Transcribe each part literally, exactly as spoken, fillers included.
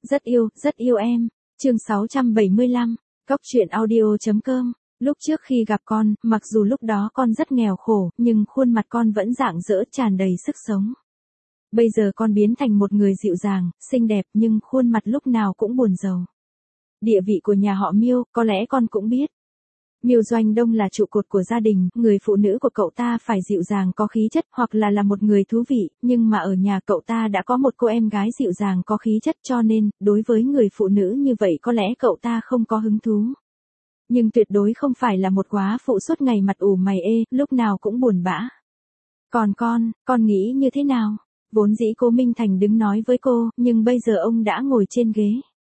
Rất yêu, rất yêu em. Chương sáu trăm bảy mươi lăm, Cóc truyện audio chấm com. Lúc trước khi gặp con, mặc dù lúc đó con rất nghèo khổ, nhưng khuôn mặt con vẫn rạng rỡ tràn đầy sức sống. Bây giờ con biến thành một người dịu dàng, xinh đẹp nhưng khuôn mặt lúc nào cũng buồn rầu. Địa vị của nhà họ Miêu, có lẽ con cũng biết. Miêu Doanh Đông là trụ cột của gia đình, người phụ nữ của cậu ta phải dịu dàng có khí chất hoặc là là một người thú vị, nhưng mà ở nhà cậu ta đã có một cô em gái dịu dàng có khí chất cho nên, đối với người phụ nữ như vậy có lẽ cậu ta không có hứng thú. Nhưng tuyệt đối không phải là một góa phụ suốt ngày mặt ủ mày ê, lúc nào cũng buồn bã. Còn con, con nghĩ như thế nào? Vốn dĩ Cố Minh Thành đứng nói với cô, nhưng bây giờ ông đã ngồi trên ghế.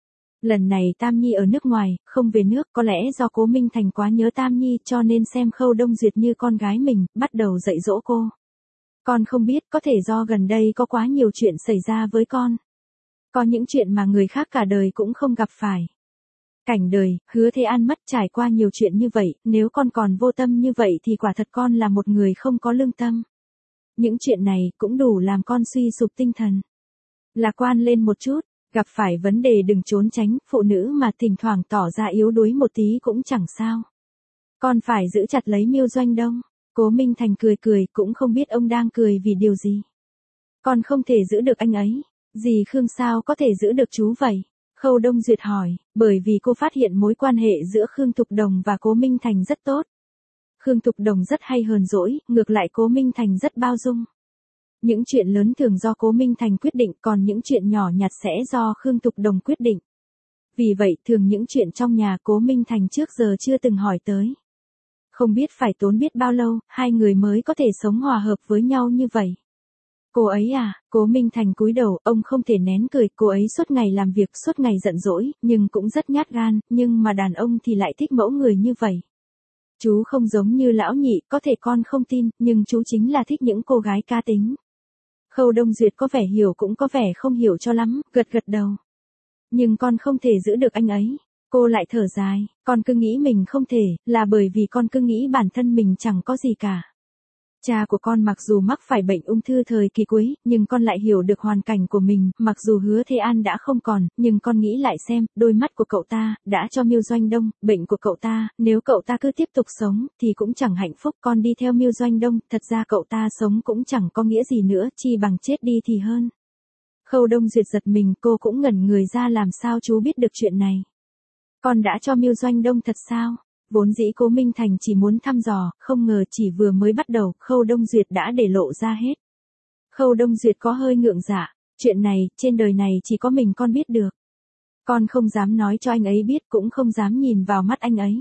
Lần này Tam Nhi ở nước ngoài, không về nước, có lẽ do Cố Minh Thành quá nhớ Tam Nhi cho nên xem Khâu Đông Duyệt như con gái mình, bắt đầu dạy dỗ cô. Con không biết, có thể do gần đây có quá nhiều chuyện xảy ra với con. Có những chuyện mà người khác cả đời cũng không gặp phải. Cảnh đời, Hứa Thế An mất trải qua nhiều chuyện như vậy, nếu con còn vô tâm như vậy thì quả thật con là một người không có lương tâm. Những chuyện này cũng đủ làm con suy sụp tinh thần. Lạc quan lên một chút. Gặp phải vấn đề đừng trốn tránh, phụ nữ mà thỉnh thoảng tỏ ra yếu đuối một tí cũng chẳng sao. Con phải giữ chặt lấy Miêu Doanh Đông. Cố Minh Thành cười cười, cũng không biết ông đang cười vì điều gì. Con không thể giữ được anh ấy. Dì Khương sao có thể giữ được chú vậy? Khâu Đông Duyệt hỏi, bởi vì cô phát hiện mối quan hệ giữa Khương Thục Đồng và Cố Minh Thành rất tốt. Khương Thục Đồng rất hay hờn dỗi, ngược lại Cố Minh Thành rất bao dung. Những chuyện lớn thường do Cố Minh Thành quyết định, còn những chuyện nhỏ nhặt sẽ do Khương Thục Đồng quyết định. Vì vậy, thường những chuyện trong nhà Cố Minh Thành trước giờ chưa từng hỏi tới. Không biết phải tốn biết bao lâu, hai người mới có thể sống hòa hợp với nhau như vậy. Cô ấy à, Cố Minh Thành cúi đầu, ông không thể nén cười, cô ấy suốt ngày làm việc, suốt ngày giận dỗi, nhưng cũng rất nhát gan, nhưng mà đàn ông thì lại thích mẫu người như vậy. Chú không giống như lão nhị, có thể con không tin, nhưng chú chính là thích những cô gái cá tính. Khâu Đông Duyệt có vẻ hiểu cũng có vẻ không hiểu cho lắm, gật gật đầu. Nhưng con không thể giữ được anh ấy. Cô lại thở dài, con cứ nghĩ mình không thể, là bởi vì con cứ nghĩ bản thân mình chẳng có gì cả. Cha của con mặc dù mắc phải bệnh ung thư thời kỳ cuối, nhưng con lại hiểu được hoàn cảnh của mình, mặc dù Hứa Thế An đã không còn, nhưng con nghĩ lại xem, đôi mắt của cậu ta, đã cho Miêu Doanh Đông, bệnh của cậu ta, nếu cậu ta cứ tiếp tục sống, thì cũng chẳng hạnh phúc, con đi theo Miêu Doanh Đông, thật ra cậu ta sống cũng chẳng có nghĩa gì nữa, chi bằng chết đi thì hơn. Khâu Đông Duyệt giật mình, cô cũng ngẩn người ra làm sao chú biết được chuyện này. Con đã cho Miêu Doanh Đông thật sao? Vốn dĩ Cố Minh Thành chỉ muốn thăm dò, không ngờ chỉ vừa mới bắt đầu, Khâu Đông Duyệt đã để lộ ra hết. Khâu Đông Duyệt có hơi ngượng dạ, chuyện này, trên đời này chỉ có mình con biết được. Con không dám nói cho anh ấy biết, cũng không dám nhìn vào mắt anh ấy.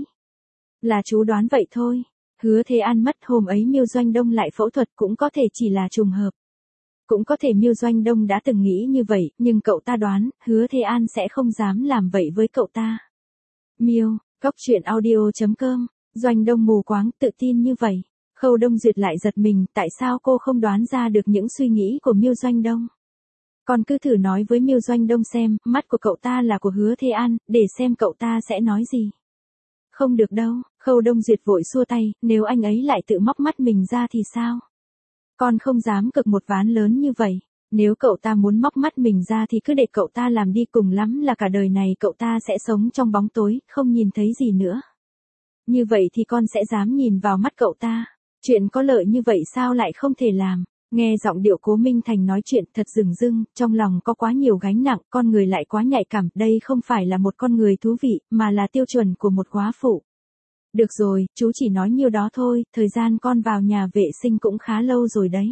Là chú đoán vậy thôi. Hứa Thế An mất hôm ấy Miêu Doanh Đông lại phẫu thuật cũng có thể chỉ là trùng hợp. Cũng có thể Miêu Doanh Đông đã từng nghĩ như vậy, nhưng cậu ta đoán, Hứa Thế An sẽ không dám làm vậy với cậu ta. Miêu, Cóc truyện audio chấm com, Doanh Đông mù quáng, tự tin như vậy. Khâu Đông Duyệt lại giật mình, tại sao cô không đoán ra được những suy nghĩ của Miêu Doanh Đông? Con cứ thử nói với Miêu Doanh Đông xem, mắt của cậu ta là của Hứa Thế An, để xem cậu ta sẽ nói gì. Không được đâu, Khâu Đông Duyệt vội xua tay, nếu anh ấy lại tự móc mắt mình ra thì sao? Con không dám cực một ván lớn như vậy. Nếu cậu ta muốn móc mắt mình ra thì cứ để cậu ta làm đi, cùng lắm là cả đời này cậu ta sẽ sống trong bóng tối, không nhìn thấy gì nữa. Như vậy thì con sẽ dám nhìn vào mắt cậu ta. Chuyện có lợi như vậy sao lại không thể làm? Nghe giọng điệu Cố Minh Thành nói chuyện thật dửng dưng, trong lòng có quá nhiều gánh nặng, con người lại quá nhạy cảm, đây không phải là một con người thú vị, mà là tiêu chuẩn của một góa phụ. Được rồi, chú chỉ nói nhiêu đó thôi, thời gian con vào nhà vệ sinh cũng khá lâu rồi đấy.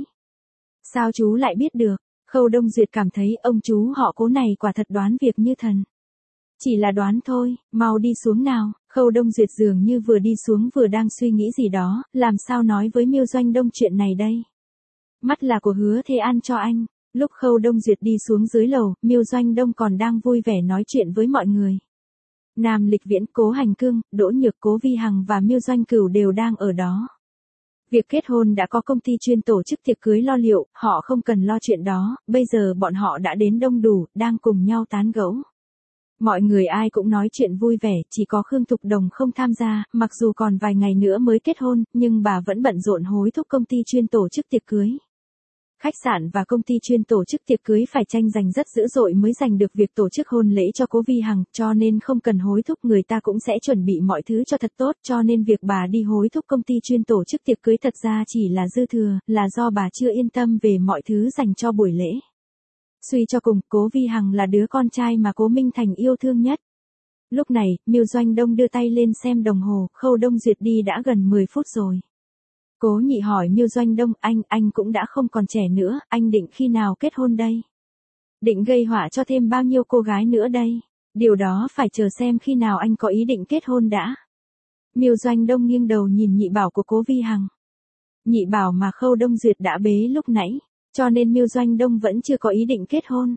Sao chú lại biết được? Khâu Đông Duyệt cảm thấy ông chú họ Cố này quả thật đoán việc như thần. Chỉ là đoán thôi, mau đi xuống nào. Khâu Đông Duyệt dường như vừa đi xuống vừa đang suy nghĩ gì đó, làm sao nói với Miêu Doanh Đông chuyện này đây? Mắt là của Hứa Thế An cho anh. Lúc Khâu Đông Duyệt đi xuống dưới lầu, Miêu Doanh Đông còn đang vui vẻ nói chuyện với mọi người. Nam Lịch Viễn, Cố Hành Cương, Đỗ Nhược, Cố Vi Hằng và Miêu Doanh Cửu đều đang ở đó. Việc kết hôn đã có công ty chuyên tổ chức tiệc cưới lo liệu, họ không cần lo chuyện đó, bây giờ bọn họ đã đến đông đủ, đang cùng nhau tán gẫu. Mọi người ai cũng nói chuyện vui vẻ, chỉ có Khương Thục Đồng không tham gia, mặc dù còn vài ngày nữa mới kết hôn, nhưng bà vẫn bận rộn hối thúc công ty chuyên tổ chức tiệc cưới. Khách sạn và công ty chuyên tổ chức tiệc cưới phải tranh giành rất dữ dội mới giành được việc tổ chức hôn lễ cho cố Vi Hằng, cho nên không cần hối thúc, người ta cũng sẽ chuẩn bị mọi thứ cho thật tốt, cho nên việc bà đi hối thúc công ty chuyên tổ chức tiệc cưới thật ra chỉ là dư thừa, là do bà chưa yên tâm về mọi thứ dành cho buổi lễ. Suy cho cùng, cố Vi Hằng là đứa con trai mà cố Minh Thành yêu thương nhất. Lúc này, Miêu Doanh Đông đưa tay lên xem đồng hồ, Khâu Đông Duyệt đi đã gần mười phút rồi. Cố Nhị hỏi Miêu Doanh Đông, anh, anh cũng đã không còn trẻ nữa, anh định khi nào kết hôn đây? Định gây họa cho thêm bao nhiêu cô gái nữa đây? Điều đó phải chờ xem khi nào anh có ý định kết hôn đã. Miêu Doanh Đông nghiêng đầu nhìn nhị bảo của cố Vi Hằng. Nhị bảo mà Khâu Đông Duyệt đã bế lúc nãy, cho nên Miêu Doanh Đông vẫn chưa có ý định kết hôn.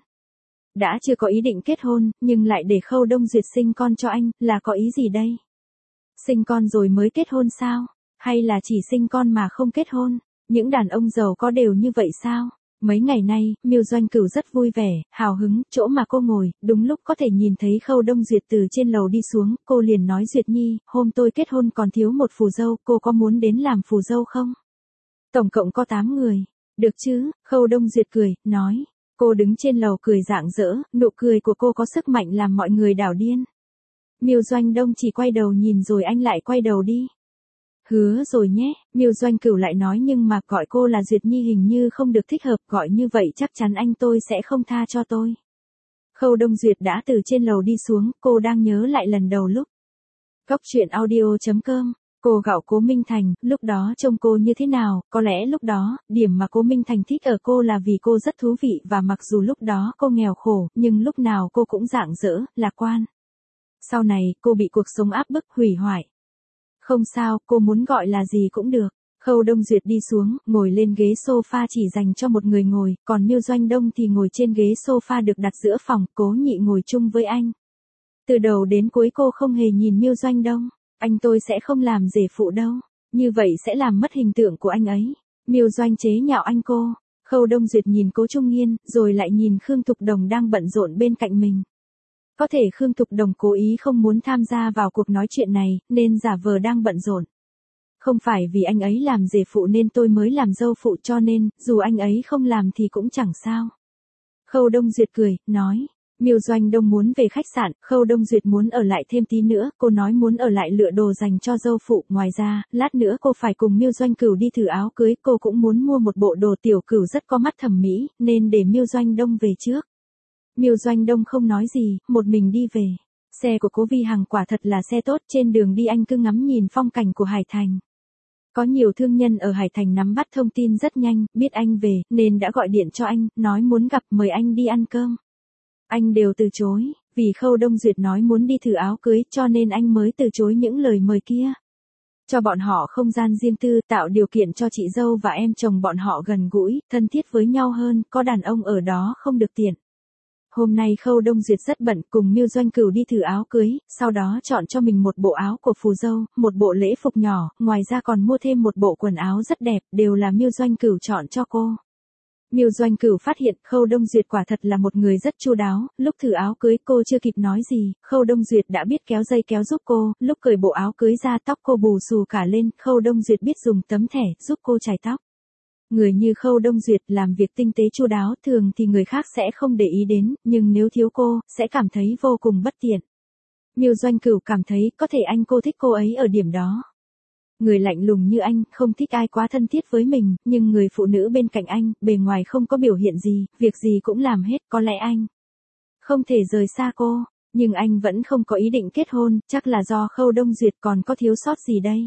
Đã chưa có ý định kết hôn, nhưng lại để Khâu Đông Duyệt sinh con cho anh, là có ý gì đây? Sinh con rồi mới kết hôn sao? Hay là chỉ sinh con mà không kết hôn? Những đàn ông giàu có đều như vậy sao? Mấy ngày nay, Miêu Doanh Cửu rất vui vẻ, hào hứng, chỗ mà cô ngồi, đúng lúc có thể nhìn thấy Khâu Đông Duyệt từ trên lầu đi xuống, cô liền nói Duyệt Nhi, hôm tôi kết hôn còn thiếu một phù dâu, cô có muốn đến làm phù dâu không? Tổng cộng có tám người. Được chứ, Khâu Đông Duyệt cười, nói. Cô đứng trên lầu cười rạng rỡ, nụ cười của cô có sức mạnh làm mọi người đảo điên. Miêu Doanh Đông chỉ quay đầu nhìn rồi anh lại quay đầu đi. Hứa rồi nhé, Miêu Doanh Cửu lại nói, nhưng mà gọi cô là Duyệt Nhi hình như không được thích hợp, gọi như vậy chắc chắn anh tôi sẽ không tha cho tôi. Khâu Đông Duyệt đã từ trên lầu đi xuống, cô đang nhớ lại lần đầu lúc. Góc truyện audio chấm com, cô gạo cố Minh Thành, lúc đó trông cô như thế nào, có lẽ lúc đó, điểm mà cố Minh Thành thích ở cô là vì cô rất thú vị và mặc dù lúc đó cô nghèo khổ, nhưng lúc nào cô cũng rạng rỡ, lạc quan. Sau này, cô bị cuộc sống áp bức, hủy hoại. Không sao, cô muốn gọi là gì cũng được. Khâu Đông Duyệt đi xuống, ngồi lên ghế sofa chỉ dành cho một người ngồi, còn Miêu Doanh Đông thì ngồi trên ghế sofa được đặt giữa phòng, Cố Nhị ngồi chung với anh. Từ đầu đến cuối cô không hề nhìn Miêu Doanh Đông, anh tôi sẽ không làm rể phụ đâu, như vậy sẽ làm mất hình tượng của anh ấy. Miêu Doanh chế nhạo anh cô. Khâu Đông Duyệt nhìn Cố Trung Nghiên, rồi lại nhìn Khương Thục Đồng đang bận rộn bên cạnh mình. Có thể Khương Thục Đồng cố ý không muốn tham gia vào cuộc nói chuyện này, nên giả vờ đang bận rộn. Không phải vì anh ấy làm rể phụ nên tôi mới làm dâu phụ, cho nên, dù anh ấy không làm thì cũng chẳng sao. Khâu Đông Duyệt cười, nói. Miêu Doanh Đông muốn về khách sạn, Khâu Đông Duyệt muốn ở lại thêm tí nữa, cô nói muốn ở lại lựa đồ dành cho dâu phụ, ngoài ra, lát nữa cô phải cùng Miêu Doanh Cửu đi thử áo cưới, cô cũng muốn mua một bộ đồ tiểu cửu rất có mắt thẩm mỹ, nên để Miêu Doanh Đông về trước. Miêu Doanh Đông không nói gì, một mình đi về. Xe của cố Vi Hằng quả thật là xe tốt, trên đường đi anh cứ ngắm nhìn phong cảnh của Hải Thành. Có nhiều thương nhân ở Hải Thành nắm bắt thông tin rất nhanh, biết anh về, nên đã gọi điện cho anh, nói muốn gặp, mời anh đi ăn cơm. Anh đều từ chối, vì Khâu Đông Duyệt nói muốn đi thử áo cưới, cho nên anh mới từ chối những lời mời kia. Cho bọn họ không gian riêng tư, tạo điều kiện cho chị dâu và em chồng bọn họ gần gũi, thân thiết với nhau hơn, có đàn ông ở đó không được tiện. Hôm nay Khâu Đông Duyệt rất bận, cùng Miêu Doanh Cửu đi thử áo cưới, sau đó chọn cho mình một bộ áo của phù dâu, một bộ lễ phục nhỏ, ngoài ra còn mua thêm một bộ quần áo rất đẹp, đều là Miêu Doanh Cửu chọn cho cô. Miêu Doanh Cửu phát hiện Khâu Đông Duyệt quả thật là một người rất chu đáo, lúc thử áo cưới cô chưa kịp nói gì, Khâu Đông Duyệt đã biết kéo dây kéo giúp cô, lúc cởi bộ áo cưới ra tóc cô bù xù cả lên, Khâu Đông Duyệt biết dùng tấm thẻ giúp cô chải tóc. Người như Khâu Đông Duyệt làm việc tinh tế chu đáo, thường thì người khác sẽ không để ý đến, nhưng nếu thiếu cô, sẽ cảm thấy vô cùng bất tiện. Miêu Doanh Cửu cảm thấy có thể anh cô thích cô ấy ở điểm đó. Người lạnh lùng như anh, không thích ai quá thân thiết với mình, nhưng người phụ nữ bên cạnh anh, bề ngoài không có biểu hiện gì, việc gì cũng làm hết, có lẽ anh không thể rời xa cô, nhưng anh vẫn không có ý định kết hôn, chắc là do Khâu Đông Duyệt còn có thiếu sót gì đây.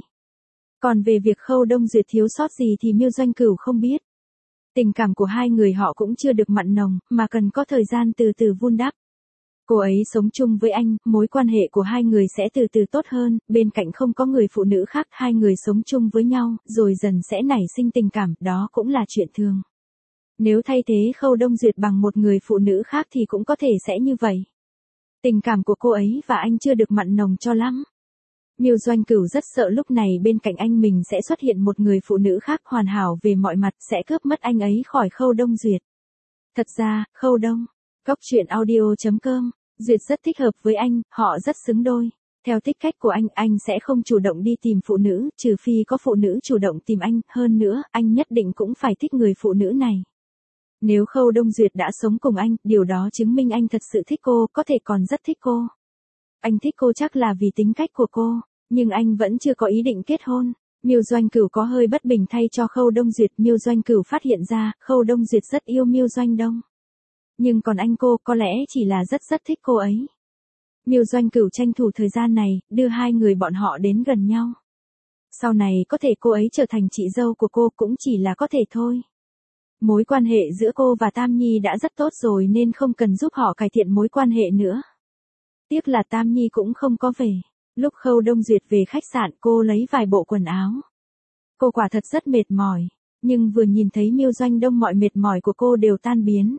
Còn về việc Khâu Đông Duyệt thiếu sót gì thì Miêu Doanh Cửu không biết. Tình cảm của hai người họ cũng chưa được mặn nồng, mà cần có thời gian từ từ vun đắp. Cô ấy sống chung với anh, mối quan hệ của hai người sẽ từ từ tốt hơn, bên cạnh không có người phụ nữ khác, hai người sống chung với nhau, rồi dần sẽ nảy sinh tình cảm, đó cũng là chuyện thường. Nếu thay thế Khâu Đông Duyệt bằng một người phụ nữ khác thì cũng có thể sẽ như vậy. Tình cảm của cô ấy và anh chưa được mặn nồng cho lắm. Miêu Doanh Cửu rất sợ lúc này bên cạnh anh mình sẽ xuất hiện một người phụ nữ khác hoàn hảo về mọi mặt, sẽ cướp mất anh ấy khỏi Khâu Đông Duyệt. Thật ra, Khâu Đông, góc truyện audio chấm com, Duyệt rất thích hợp với anh, họ rất xứng đôi. Theo thích cách của anh, anh sẽ không chủ động đi tìm phụ nữ, trừ phi có phụ nữ chủ động tìm anh, hơn nữa, anh nhất định cũng phải thích người phụ nữ này. Nếu Khâu Đông Duyệt đã sống cùng anh, điều đó chứng minh anh thật sự thích cô, có thể còn rất thích cô. Anh thích cô chắc là vì tính cách của cô, nhưng anh vẫn chưa có ý định kết hôn. Miêu Doanh Cửu có hơi bất bình thay cho Khâu Đông Duyệt. Miêu Doanh Cửu phát hiện ra, Khâu Đông Duyệt rất yêu Miêu Doanh Đông. Nhưng còn anh cô, có lẽ chỉ là rất rất thích cô ấy. Miêu Doanh Cửu tranh thủ thời gian này, đưa hai người bọn họ đến gần nhau. Sau này có thể cô ấy trở thành chị dâu của cô cũng chỉ là có thể thôi. Mối quan hệ giữa cô và Tam Nhi đã rất tốt rồi nên không cần giúp họ cải thiện mối quan hệ nữa. Tiếc là Tam Nhi cũng không có về. Lúc Khâu Đông Duyệt về khách sạn cô lấy vài bộ quần áo. Cô quả thật rất mệt mỏi, nhưng vừa nhìn thấy Miêu Doanh Đông mọi mệt mỏi của cô đều tan biến.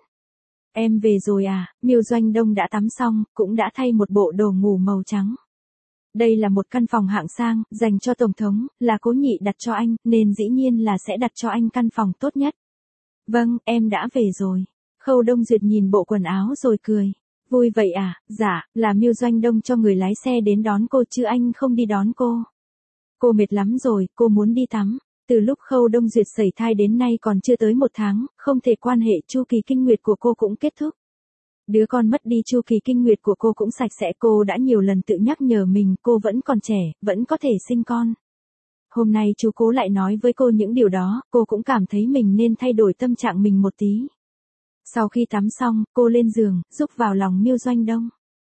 Em về rồi à? Miêu Doanh Đông đã tắm xong, cũng đã thay một bộ đồ ngủ màu trắng. Đây là một căn phòng hạng sang, dành cho Tổng thống, là Cố Nhị đặt cho anh, nên dĩ nhiên là sẽ đặt cho anh căn phòng tốt nhất. Vâng, em đã về rồi. Khâu Đông Duyệt nhìn bộ quần áo rồi cười. Vui vậy à? Dạ, là Miêu Doanh Đông cho người lái xe đến đón cô chứ anh không đi đón cô. Cô mệt lắm rồi, cô muốn đi tắm. Từ lúc Khâu Đông Duyệt sẩy thai đến nay còn chưa tới một tháng, không thể quan hệ chu kỳ kinh nguyệt của cô cũng kết thúc. Đứa con mất đi chu kỳ kinh nguyệt của cô cũng sạch sẽ. Cô đã nhiều lần tự nhắc nhở mình cô vẫn còn trẻ, vẫn có thể sinh con. Hôm nay chú Cố lại nói với cô những điều đó, cô cũng cảm thấy mình nên thay đổi tâm trạng mình một tí. Sau khi tắm xong, cô lên giường, rúc vào lòng Miêu Doanh Đông.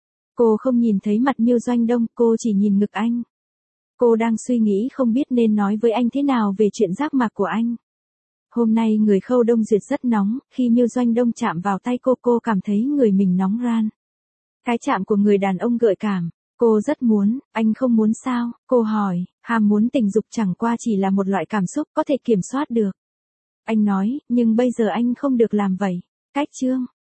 Cô không nhìn thấy mặt Miêu Doanh Đông, cô chỉ nhìn ngực anh. Cô đang suy nghĩ không biết nên nói với anh thế nào về chuyện giác mạc của anh. Hôm nay người Khâu Đông Duyệt rất nóng, khi Miêu Doanh Đông chạm vào tay cô cô cảm thấy người mình nóng ran. Cái chạm của người đàn ông gợi cảm. Cô rất muốn, anh không muốn sao? Cô hỏi, ham muốn tình dục chẳng qua chỉ là một loại cảm xúc có thể kiểm soát được. Anh nói, nhưng bây giờ anh không được làm vậy. Cách chương